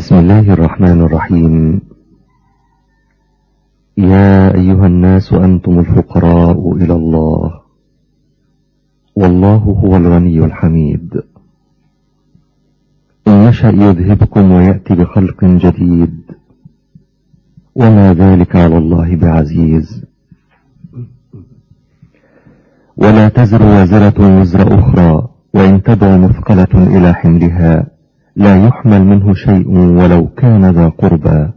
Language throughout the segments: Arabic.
بسم الله الرحمن الرحيم. يا أيها الناس أنتم الفقراء إلى الله والله هو الغني الحميد. إن يشأ يذهبكم ويأتي بخلق جديد وما ذلك على الله بعزيز. ولا تزر وازرة وزر أخرى وإن تدع مثقلة إلى حملها لا يحمل منه شيء ولو كان ذا قربى.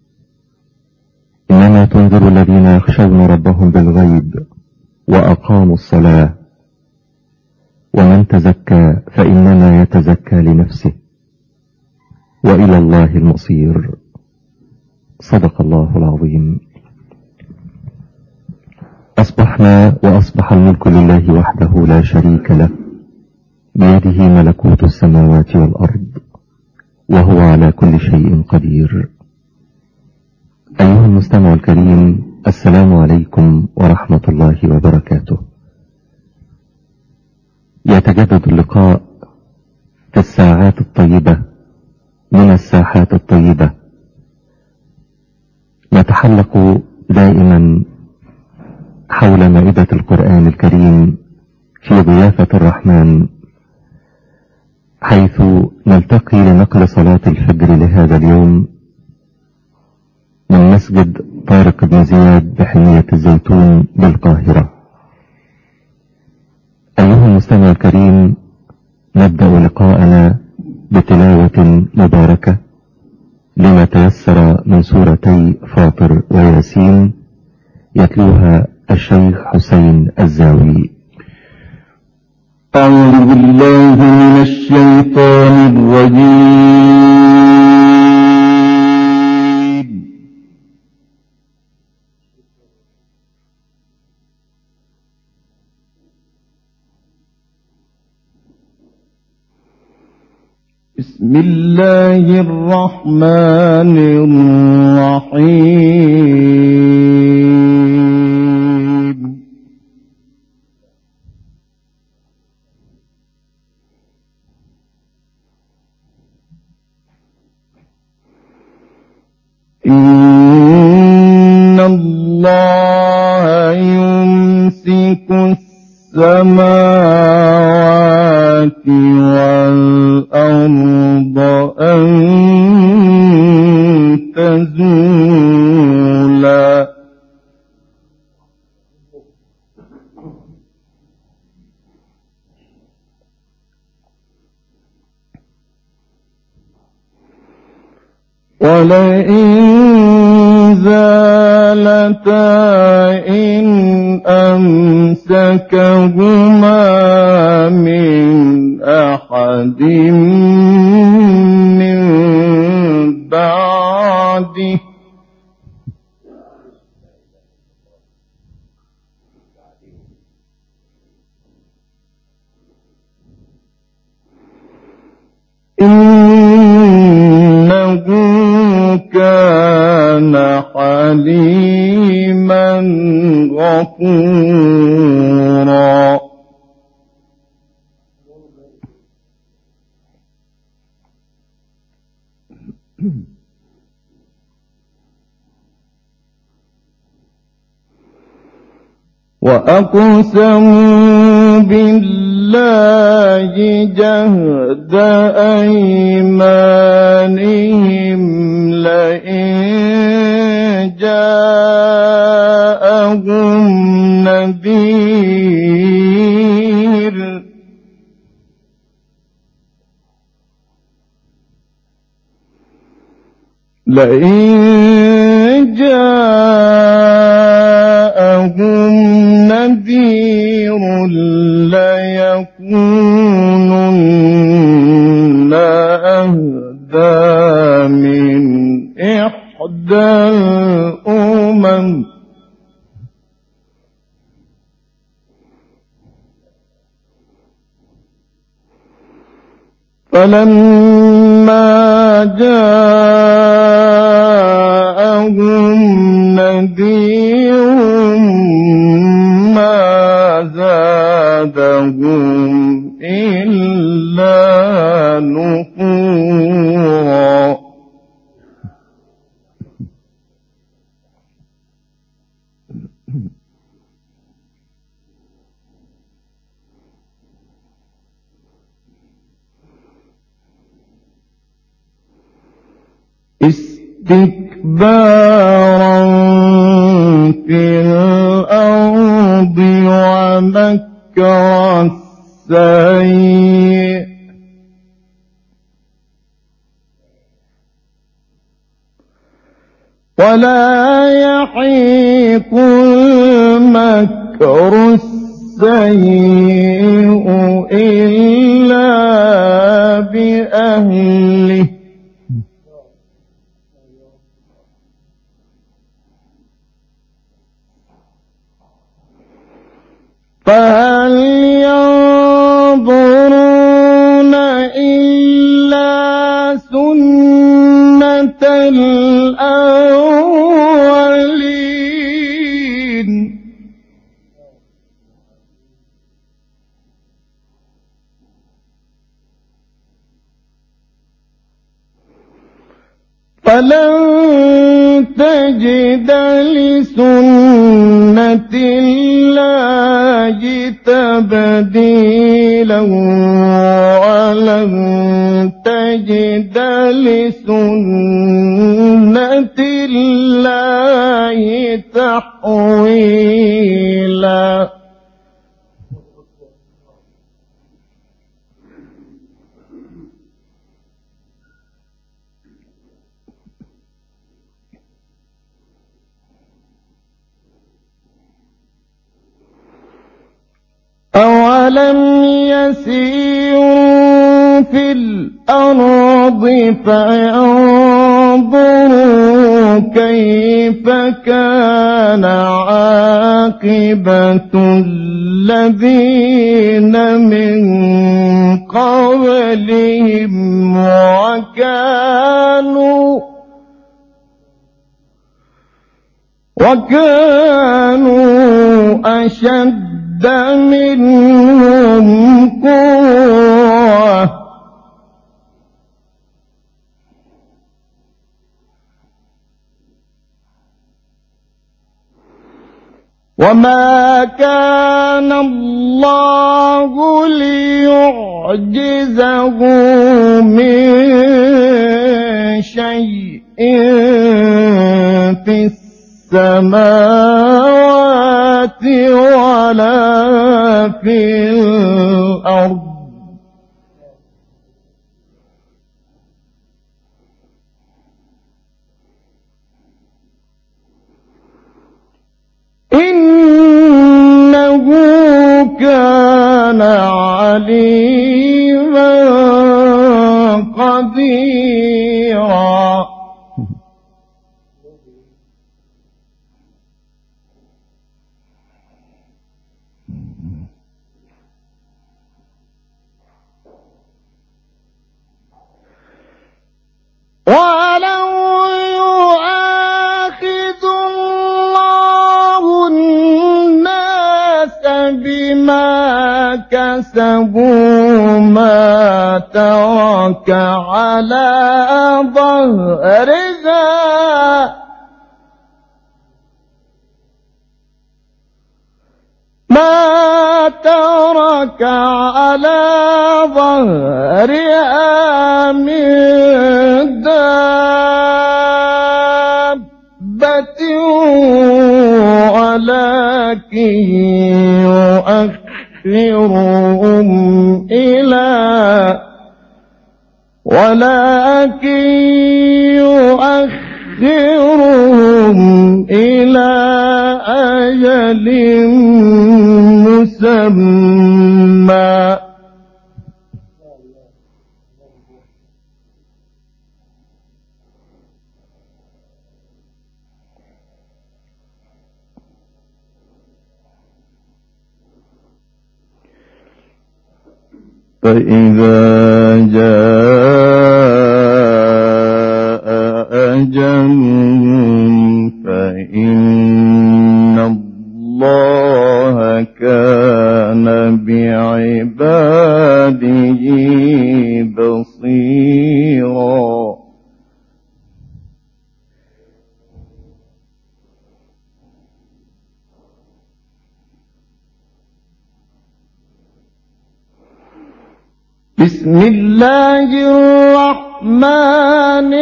إنما تنذر الذين يخشون ربهم بالغيب وأقاموا الصلاة ومن تزكى فإنما يتزكى لنفسه وإلى الله المصير. صدق الله العظيم. أصبحنا وأصبح الملك لله وحده لا شريك له، بيده ملكوت السماوات والأرض وهو على كل شيء قدير. أيها المستمع الكريم، السلام عليكم ورحمة الله وبركاته. يتجدد اللقاء في الساعات الطيبة من الساحات الطيبة، نتحلق دائما حول مائدة القرآن الكريم في ضيافة الرحمن، حيث نلتقي لنقل صلاة الفجر لهذا اليوم من مسجد طارق بن زياد بحمية الزيتون بالقاهرة. أيها المستمع الكريم، نبدأ لقاءنا بتلاوة مباركة لما تيسر من سورتي فاطر وياسين، يتلوها الشيخ حسين الزاوي. أعوذ بالله من الشيطان الرجيم. بسم الله الرحمن الرحيم. إن الله يمسك السماوات والأرض أن تزولا ولئن زالتا إن أمسكهما من أحد من بعده إنه كان حليما غفورا. وأقسموا بالله جهد أيمانهم لئن جاءهم نذير ليكونن أهدى من إحدى الأمم فلما جاءهم نذير ما زادهم إلا نفورا. اسْتِكْبَارًا فِي الْأَرْضِ وَمَكْرَ السَّيِّئِ وَلَا يَحِيقُ الْمَكْرُ السَّيِّئُ إِلَّا بِأَهْلِهِ فَهَلْ يَنظُرُونَ إِلَّا سُنَّةَ الْأَوَّلِينَ فَلَن تَجِدَ لِسُنَّةِ اللَّهِ تَبْدِيلًا وَلَن تَجِدَ لِسُنَّةِ اللَّهِ تَحْوِيلًا أَوَلَمْ يَسِيرُوا فِي الْأَرْضِ فَيَنظُرُوا كَيْفَ كَانَ عَاقِبَةُ الَّذِينَ مِن قَبْلِهِمْ وَكَانُوا أَشَدَّ منهم قوة وما كان الله ليعجزه من شيء في السماوات ولا في الأرض إنه كان عليما قديرا وَلَوْ يُؤَاخِذُ اللَّهُ النَّاسَ بِمَا كَسَبُوا مَا تَرَكَ عَلَى ظَهْرِهَا مِن دَابَّةٍ ولكن يؤخرهم إلى أجل مسمى فإذا جاء أجلهم فإن الله كان بعباده بصيرا بسم الله الرحمن الرحمن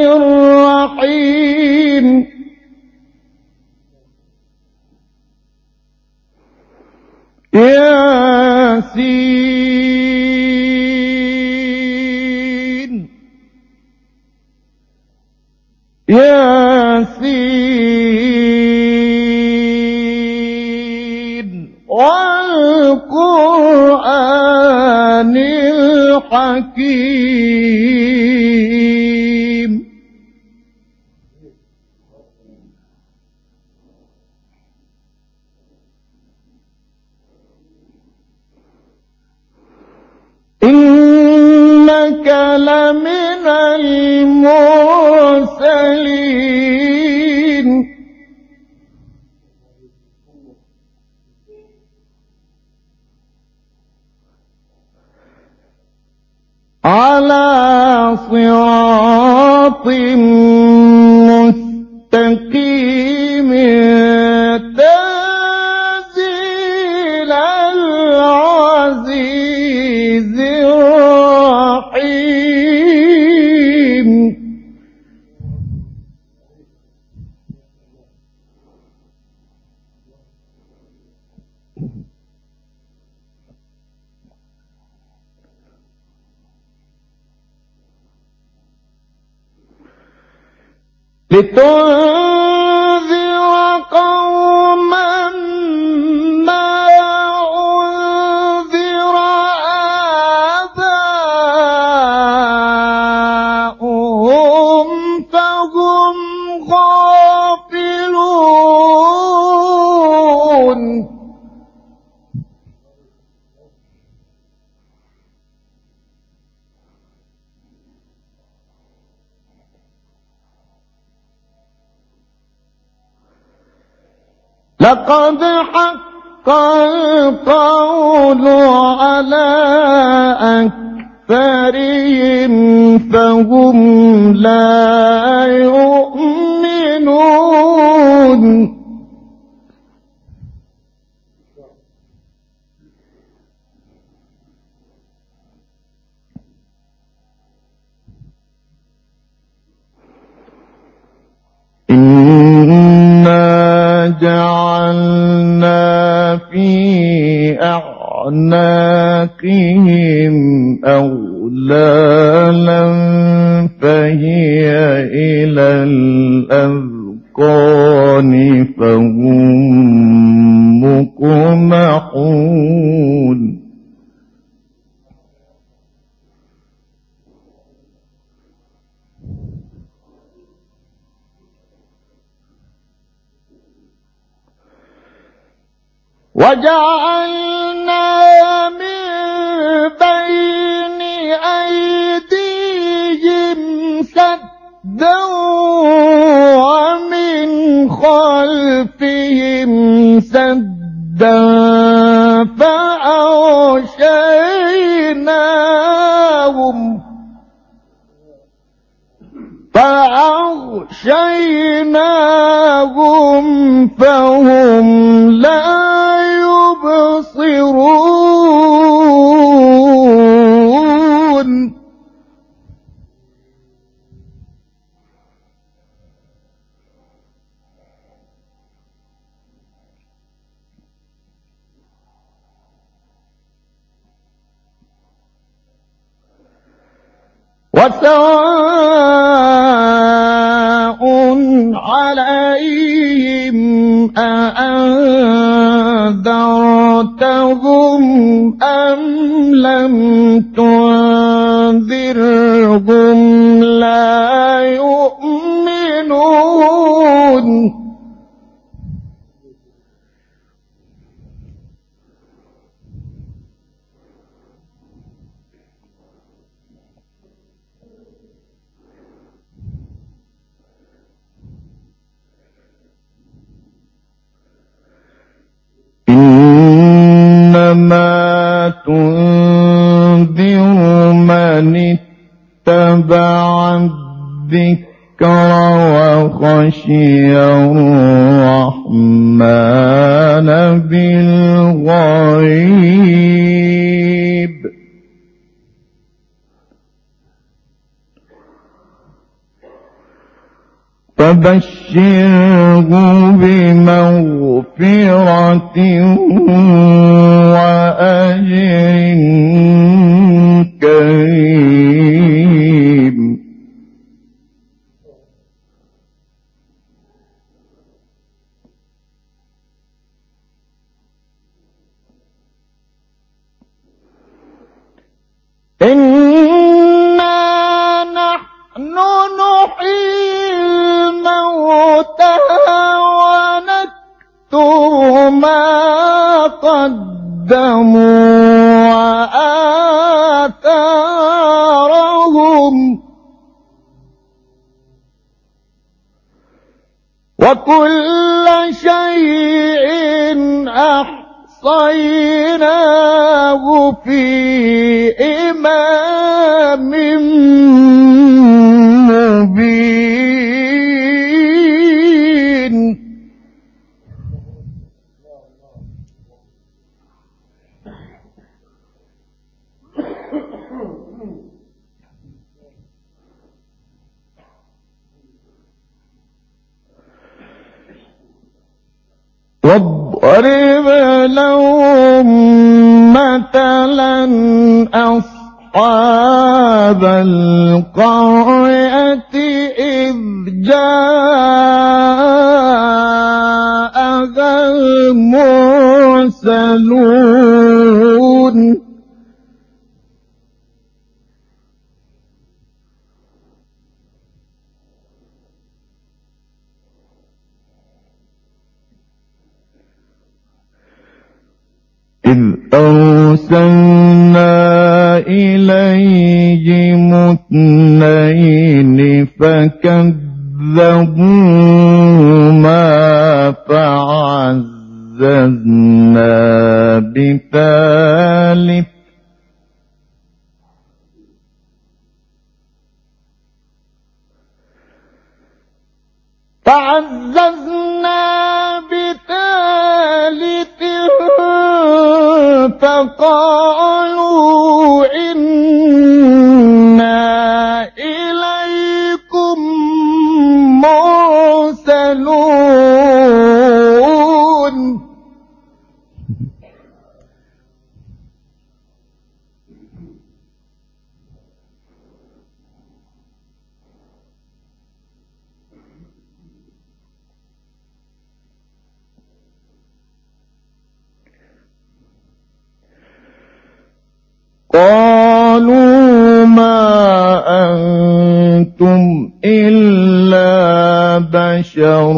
الرحيم ياسين ياسين والقرآن الحكيم إنك لمن المرسلين على صراط مستقيم تنزيل العزيز الرحيم لتنذر قوما ما أنذر آباؤهم فهم غافلون لقد حق القول على أكثرهم فهم لا يؤمنون إنا جعلنا في أعناقهم أغلالا فهي إلى الأذقان فهم مقمحون وجعلنا من بين أيديهم سدا ومن خلفهم سدا فأغشيناهم فهم لا يبصرون وسواء عليهم أأنذرتهم أم لم تنذرهم لا يؤمنون إنما تنذر من اتبع الذكر وخشي الرحمن بالغيب فبشره بمغفرة وأجر كريم. إنا نحن نحيي الموتى ونكتب ما قدموا وآثارهم وكل شيء أحصيناه في إمام مبين. واضرب لهم مثلا أصحاب القرية إذ جاءها المرسلون إذ أرسلنا إليهم اثنين فكذبوهما فعززنا بثالث فقالوا إنا إليكم مرسلون. قالوا ما أنتم إلا بشر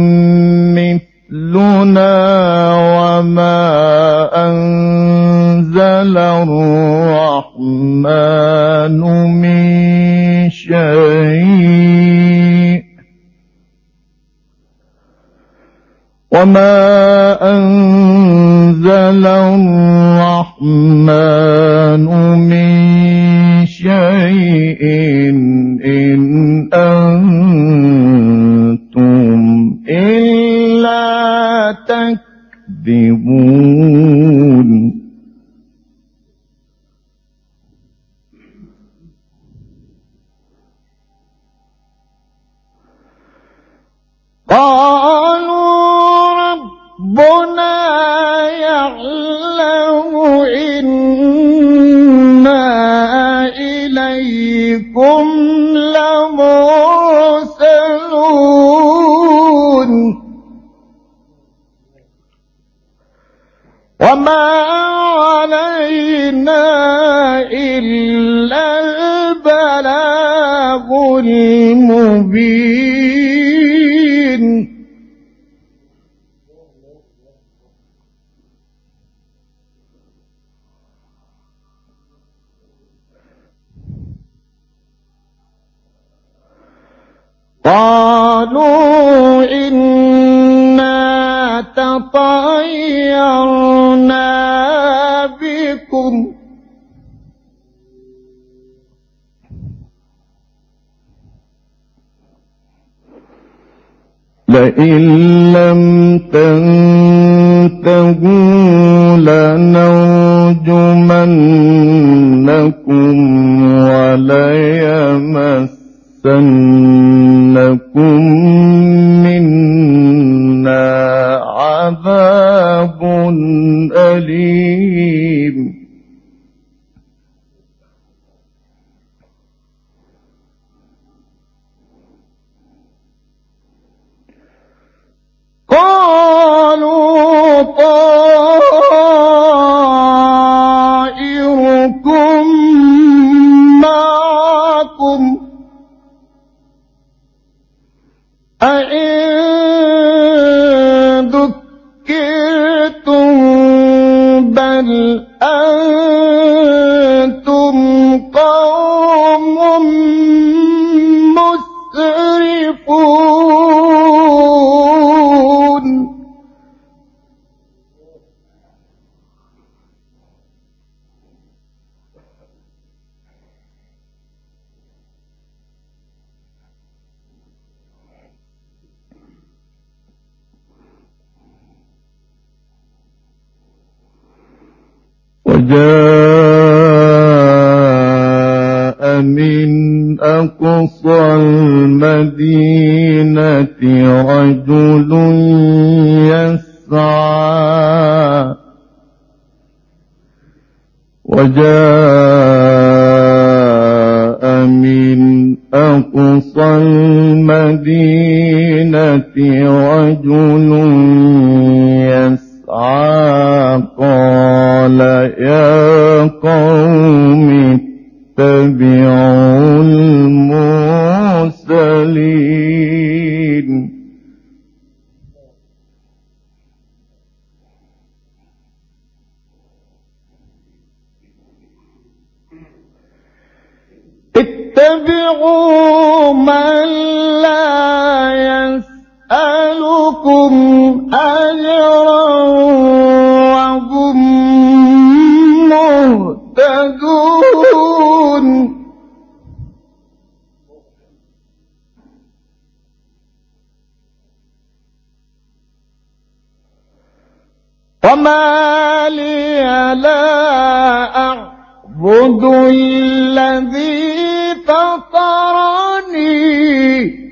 مثلنا وما أنزل الرحمن من شيء إن أنتم إلا تكذبون. قالوا ربنا يعلم إنا إليكم لمرسلون وما علينا إلا البلاغ المبين. قالوا إنا تطيرنا بكم لئن لم تنتهوا لنرجمنكم وليمسنكم أئن ذكرتم بل أنتم قوم مسرفون. وجاء من أقصى المدينة رجل يسعى من أقصى المدينة رجل يسعى قال يا قوم اتبعوا المرسلين. اتبعوا من لا يسألكم أجرا وهم مهتدون. وما لي لا أعبد الذي فطرني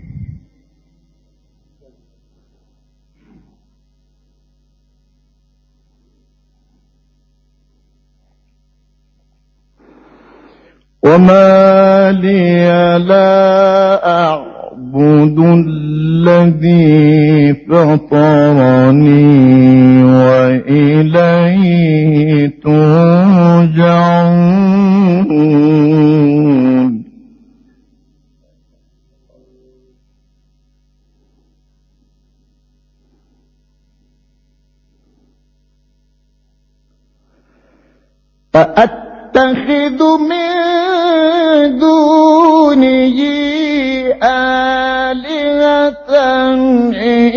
وما لي لا أعبد الذي فطرني وإليه ترجعون. أأتخذ من دونه آلهة إن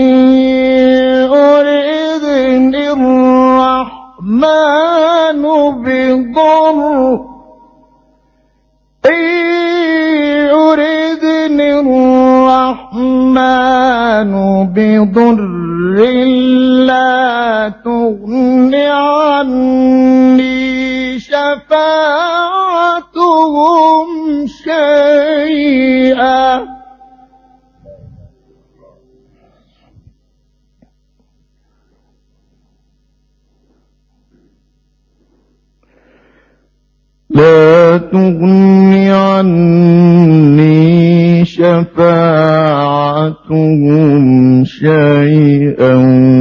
يردني الرحمن بضر لا تغن عني شفاعتهم شيئا لا تغن عني شفاعتهم شيئا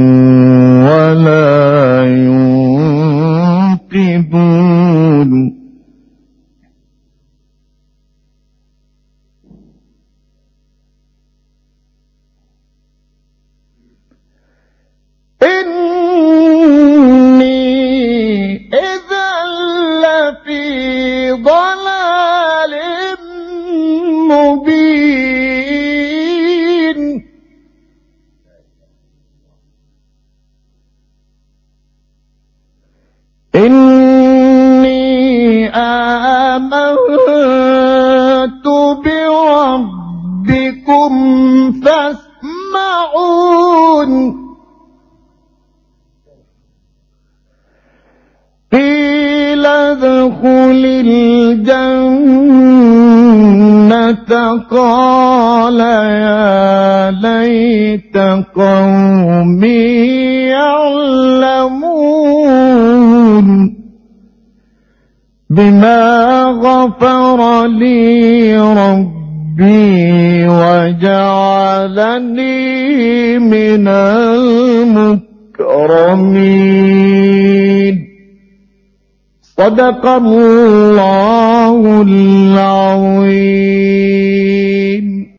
ولا ينقذون. ضلال مبين. إني آمنت بربكم فاسمعون. قيل ادخل الجنة قال يا ليت قومي يعلمون بما غفر لي ربي وجعلني من المكرمين. صدق الله العظيم.